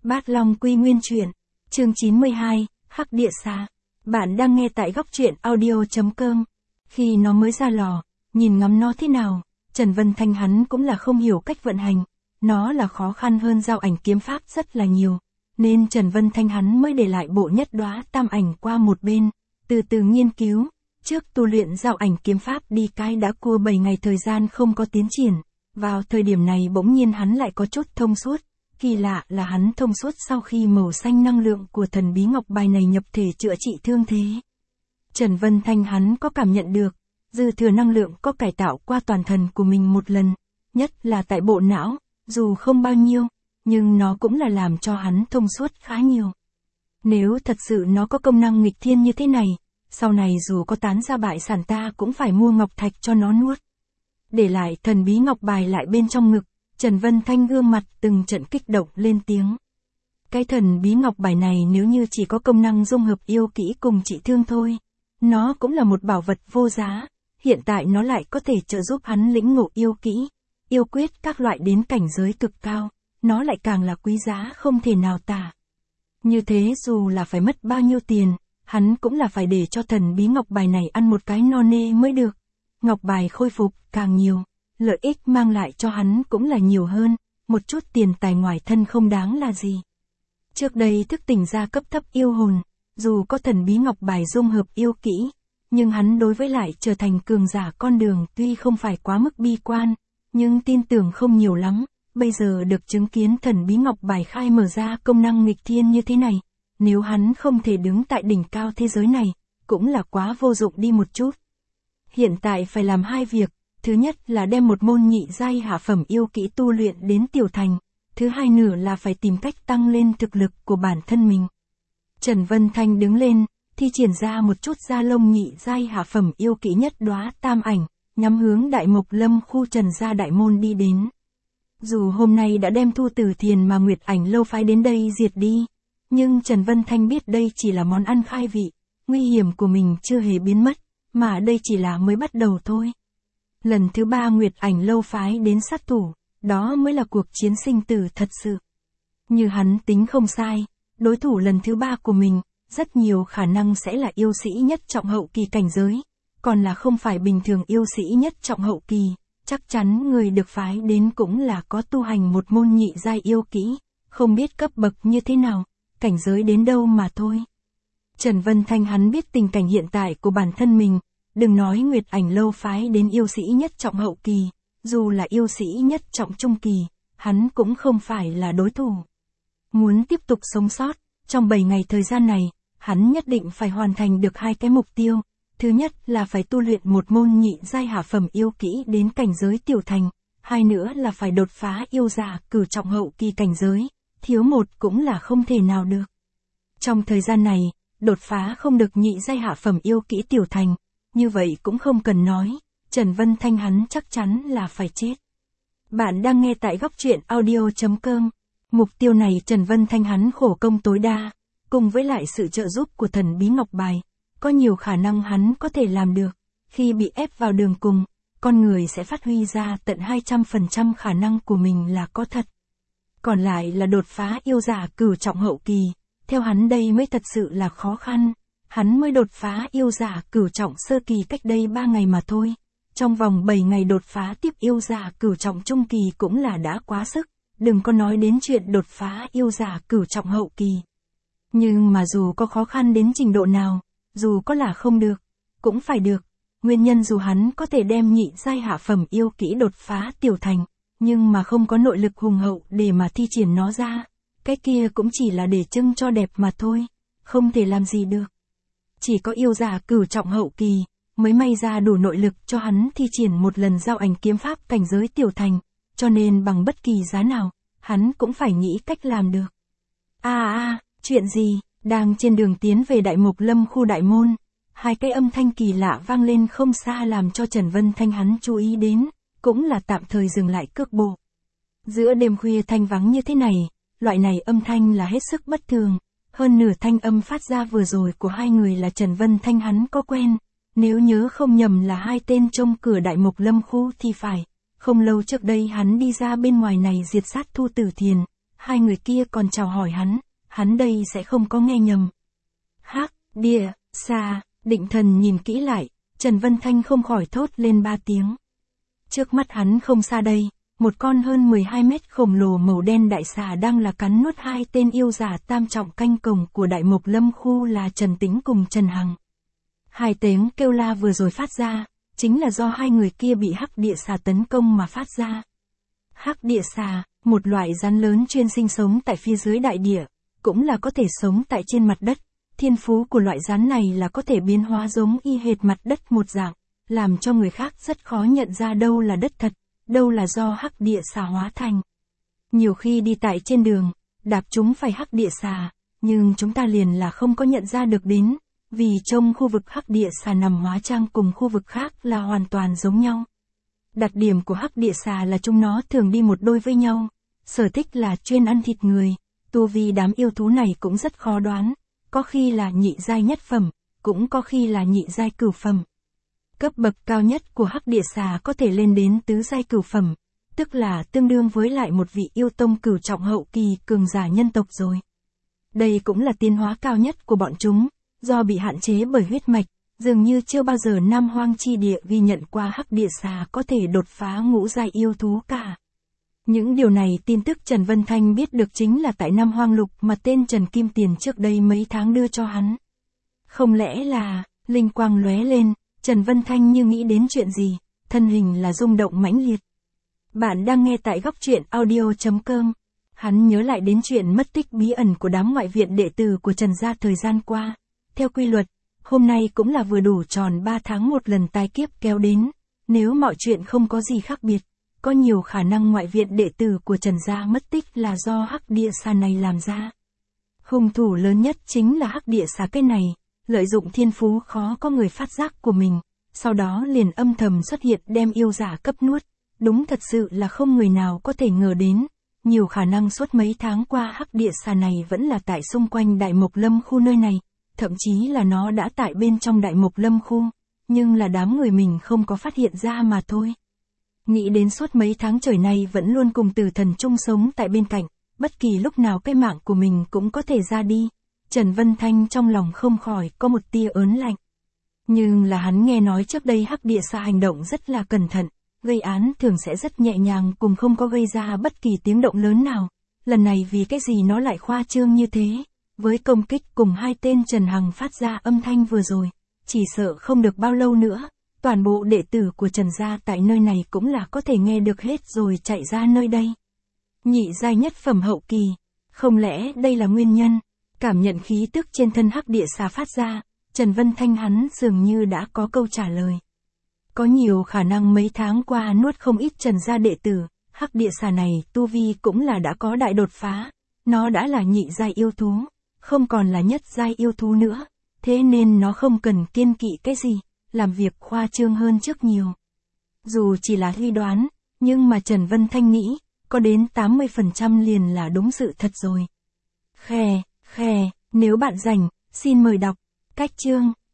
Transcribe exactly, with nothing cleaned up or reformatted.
Bát Long Quy Nguyên Truyện, chương chín mươi hai, Hắc Địa Xà. Bạn đang nghe tại góc truyện audio.com. Khi nó mới ra lò, nhìn ngắm nó thế nào, Trần Vân Thanh hắn cũng là không hiểu cách vận hành. Nó là khó khăn hơn giao ảnh kiếm pháp rất là nhiều, nên Trần Vân Thanh hắn mới để lại bộ nhất đóa tam ảnh qua một bên, từ từ nghiên cứu. Trước tu luyện giao ảnh kiếm pháp đi cái đã cua bảy ngày thời gian không có tiến triển, vào thời điểm này bỗng nhiên hắn lại có chút thông suốt. Kỳ lạ là hắn thông suốt sau khi màu xanh năng lượng của thần bí ngọc bài này nhập thể chữa trị thương thế. Trần Vân Thanh hắn có cảm nhận được, dư thừa năng lượng có cải tạo qua toàn thân của mình một lần, nhất là tại bộ não, dù không bao nhiêu, nhưng nó cũng là làm cho hắn thông suốt khá nhiều. Nếu thật sự nó có công năng nghịch thiên như thế này, sau này dù có tán ra bại sản ta cũng phải mua ngọc thạch cho nó nuốt. Để lại thần bí ngọc bài lại bên trong ngực, Trần Vân Thanh gương mặt từng trận kích động lên tiếng. Cái thần bí ngọc bài này nếu như chỉ có công năng dung hợp yêu kỹ cùng trị thương thôi, nó cũng là một bảo vật vô giá, hiện tại nó lại có thể trợ giúp hắn lĩnh ngộ yêu kỹ, yêu quyết các loại đến cảnh giới cực cao, nó lại càng là quý giá không thể nào tả. Như thế dù là phải mất bao nhiêu tiền, hắn cũng là phải để cho thần bí ngọc bài này ăn một cái no nê mới được. Ngọc bài khôi phục càng nhiều, lợi ích mang lại cho hắn cũng là nhiều hơn, một chút tiền tài ngoài thân không đáng là gì. Trước đây thức tỉnh ra cấp thấp yêu hồn, dù có thần bí ngọc bài dung hợp yêu kỹ, nhưng hắn đối với lại trở thành cường giả con đường tuy không phải quá mức bi quan, nhưng tin tưởng không nhiều lắm. Bây giờ được chứng kiến thần bí ngọc bài khai mở ra công năng nghịch thiên như thế này, nếu hắn không thể đứng tại đỉnh cao thế giới này, cũng là quá vô dụng đi một chút. Hiện tại phải làm hai việc. Thứ nhất là đem một môn nhị giai hạ phẩm yêu kỹ tu luyện đến tiểu thành, thứ hai nửa là phải tìm cách tăng lên thực lực của bản thân mình. Trần Vân Thanh đứng lên, thi triển ra một chút da lông nhị giai hạ phẩm yêu kỹ nhất đóa tam ảnh, nhắm hướng Đại Mộc Lâm khu Trần gia đại môn đi đến. Dù hôm nay đã đem Thu Tử Thiền mà Nguyệt Ảnh lâu phái đến đây diệt đi, nhưng Trần Vân Thanh biết đây chỉ là món ăn khai vị, nguy hiểm của mình chưa hề biến mất, mà đây chỉ là mới bắt đầu thôi. Lần thứ ba Nguyệt Ảnh lâu phái đến sát thủ, đó mới là cuộc chiến sinh tử thật sự. Như hắn tính không sai, đối thủ lần thứ ba của mình, rất nhiều khả năng sẽ là yêu sĩ nhất trọng hậu kỳ cảnh giới, còn là không phải bình thường yêu sĩ nhất trọng hậu kỳ, chắc chắn người được phái đến cũng là có tu hành một môn nhị giai yêu kỹ, không biết cấp bậc như thế nào, cảnh giới đến đâu mà thôi. Trần Vân Thanh hắn biết tình cảnh hiện tại của bản thân mình. Đừng nói Nguyệt Ảnh lâu phái đến yêu sĩ nhất trọng hậu kỳ, dù là yêu sĩ nhất trọng trung kỳ, hắn cũng không phải là đối thủ. Muốn tiếp tục sống sót, trong bảy ngày thời gian này, hắn nhất định phải hoàn thành được hai cái mục tiêu. Thứ nhất là phải tu luyện một môn nhị giai hạ phẩm yêu kỹ đến cảnh giới tiểu thành, hai nữa là phải đột phá yêu giả cửu trọng hậu kỳ cảnh giới, thiếu một cũng là không thể nào được. Trong thời gian này, đột phá không được nhị giai hạ phẩm yêu kỹ tiểu thành, như vậy cũng không cần nói, Trần Vân Thanh hắn chắc chắn là phải chết. Bạn đang nghe tại góc truyện audio.com. Mục tiêu này Trần Vân Thanh hắn khổ công tối đa, cùng với lại sự trợ giúp của thần bí ngọc bài, có nhiều khả năng hắn có thể làm được. Khi bị ép vào đường cùng, con người sẽ phát huy ra tận hai trăm phần trăm khả năng của mình là có thật. Còn lại là đột phá yêu giả cửu trọng hậu kỳ, theo hắn đây mới thật sự là khó khăn. Hắn mới đột phá yêu giả cửu trọng sơ kỳ cách đây ba ngày mà thôi. Trong vòng bảy ngày đột phá tiếp yêu giả cửu trọng trung kỳ cũng là đã quá sức, đừng có nói đến chuyện đột phá yêu giả cửu trọng hậu kỳ. Nhưng mà dù có khó khăn đến trình độ nào, dù có là không được, cũng phải được. Nguyên nhân dù hắn có thể đem nhị giai hạ phẩm yêu kỹ đột phá tiểu thành, nhưng mà không có nội lực hùng hậu để mà thi triển nó ra, cái kia cũng chỉ là để trưng cho đẹp mà thôi, không thể làm gì được. Chỉ có yêu giả cửu trọng hậu kỳ, mới may ra đủ nội lực cho hắn thi triển một lần giao ảnh kiếm pháp cảnh giới tiểu thành, cho nên bằng bất kỳ giá nào, hắn cũng phải nghĩ cách làm được. A à, a, à, chuyện gì, đang trên đường tiến về Đại Mộc Lâm khu đại môn, hai cái âm thanh kỳ lạ vang lên không xa làm cho Trần Vân Thanh hắn chú ý đến, cũng là tạm thời dừng lại cước bộ. Giữa đêm khuya thanh vắng như thế này, loại này âm thanh là hết sức bất thường. Hơn nửa thanh âm phát ra vừa rồi của hai người là Trần Vân Thanh hắn có quen, nếu nhớ không nhầm là hai tên trông cửa Đại Mộc Lâm khu thì phải. Không lâu trước đây hắn đi ra bên ngoài này diệt sát Thu Tử Thiền, hai người kia còn chào hỏi hắn, hắn đây sẽ không có nghe nhầm. Hắc địa xà, định thần nhìn kỹ lại, Trần Vân Thanh không khỏi thốt lên ba tiếng. Trước mắt hắn không xa đây, một con hơn mười hai mét khổng lồ màu đen đại xà đang là cắn nuốt hai tên yêu giả tam trọng canh cổng của Đại Mộc Lâm khu là Trần Tĩnh cùng Trần Hằng. Hai tiếng kêu la vừa rồi phát ra, chính là do hai người kia bị hắc địa xà tấn công mà phát ra. Hắc địa xà, một loại rắn lớn chuyên sinh sống tại phía dưới đại địa, cũng là có thể sống tại trên mặt đất. Thiên phú của loại rắn này là có thể biến hóa giống y hệt mặt đất một dạng, làm cho người khác rất khó nhận ra đâu là đất thật, đâu là do hắc địa xà hóa thành. Nhiều khi đi tại trên đường, đạp chúng phải hắc địa xà, nhưng chúng ta liền là không có nhận ra được đến, vì trong khu vực hắc địa xà nằm hóa trang cùng khu vực khác là hoàn toàn giống nhau. Đặc điểm của hắc địa xà là chúng nó thường đi một đôi với nhau, sở thích là chuyên ăn thịt người, tu vi đám yêu thú này cũng rất khó đoán, có khi là nhị giai nhất phẩm, cũng có khi là nhị giai cửu phẩm. Cấp bậc cao nhất của hắc địa xà có thể lên đến tứ giai cửu phẩm, tức là tương đương với lại một vị yêu tông cửu trọng hậu kỳ cường giả nhân tộc rồi. Đây cũng là tiến hóa cao nhất của bọn chúng, do bị hạn chế bởi huyết mạch, dường như chưa bao giờ Nam Hoang chi địa ghi nhận qua hắc địa xà có thể đột phá ngũ giai yêu thú cả. Những điều này tin tức Trần Vân Thanh biết được chính là tại Nam Hoang Lục mà tên Trần Kim Tiền trước đây mấy tháng đưa cho hắn. Không lẽ là, linh quang lóe lên, Trần Vân Thanh như nghĩ đến chuyện gì, thân hình là rung động mãnh liệt. Bạn đang nghe tại góc truyện audio chấm com. Hắn nhớ lại đến chuyện mất tích bí ẩn của đám ngoại viện đệ tử của Trần gia thời gian qua. Theo quy luật, hôm nay cũng là vừa đủ tròn ba tháng một lần tai kiếp kéo đến, nếu mọi chuyện không có gì khác biệt, có nhiều khả năng ngoại viện đệ tử của Trần gia mất tích là do hắc địa xà này làm ra. Hung thủ lớn nhất chính là hắc địa xà cái này, lợi dụng thiên phú khó có người phát giác của mình, sau đó liền âm thầm xuất hiện đem yêu giả cấp nuốt. Đúng thật sự là không người nào có thể ngờ đến, nhiều khả năng suốt mấy tháng qua hắc địa xà này vẫn là tại xung quanh Đại Mộc Lâm khu nơi này, thậm chí là nó đã tại bên trong Đại Mộc Lâm khu, nhưng là đám người mình không có phát hiện ra mà thôi. Nghĩ đến suốt mấy tháng trời này vẫn luôn cùng Tử Thần chung sống tại bên cạnh, bất kỳ lúc nào cái mạng của mình cũng có thể ra đi, Trần Vân Thanh trong lòng không khỏi có một tia ớn lạnh. Nhưng là hắn nghe nói trước đây hắc địa xà hành động rất là cẩn thận, gây án thường sẽ rất nhẹ nhàng cùng không có gây ra bất kỳ tiếng động lớn nào. Lần này vì cái gì nó lại khoa trương như thế, với công kích cùng hai tên Trần Hằng phát ra âm thanh vừa rồi, chỉ sợ không được bao lâu nữa, toàn bộ đệ tử của Trần gia tại nơi này cũng là có thể nghe được hết rồi chạy ra nơi đây. Nhị giai nhất phẩm hậu kỳ, không lẽ đây là nguyên nhân? Cảm nhận khí tức trên thân hắc địa xà phát ra, Trần Vân Thanh hắn dường như đã có câu trả lời. Có nhiều khả năng mấy tháng qua nuốt không ít Trần gia đệ tử, hắc địa xà này tu vi cũng là đã có đại đột phá, nó đã là nhị giai yêu thú, không còn là nhất giai yêu thú nữa, thế nên nó không cần kiêng kỵ cái gì, làm việc khoa trương hơn trước nhiều. Dù chỉ là suy đoán, nhưng mà Trần Vân Thanh nghĩ, có đến tám mươi phần trăm liền là đúng sự thật rồi. Khè, khè, nếu bạn rảnh, xin mời đọc. Cách chương,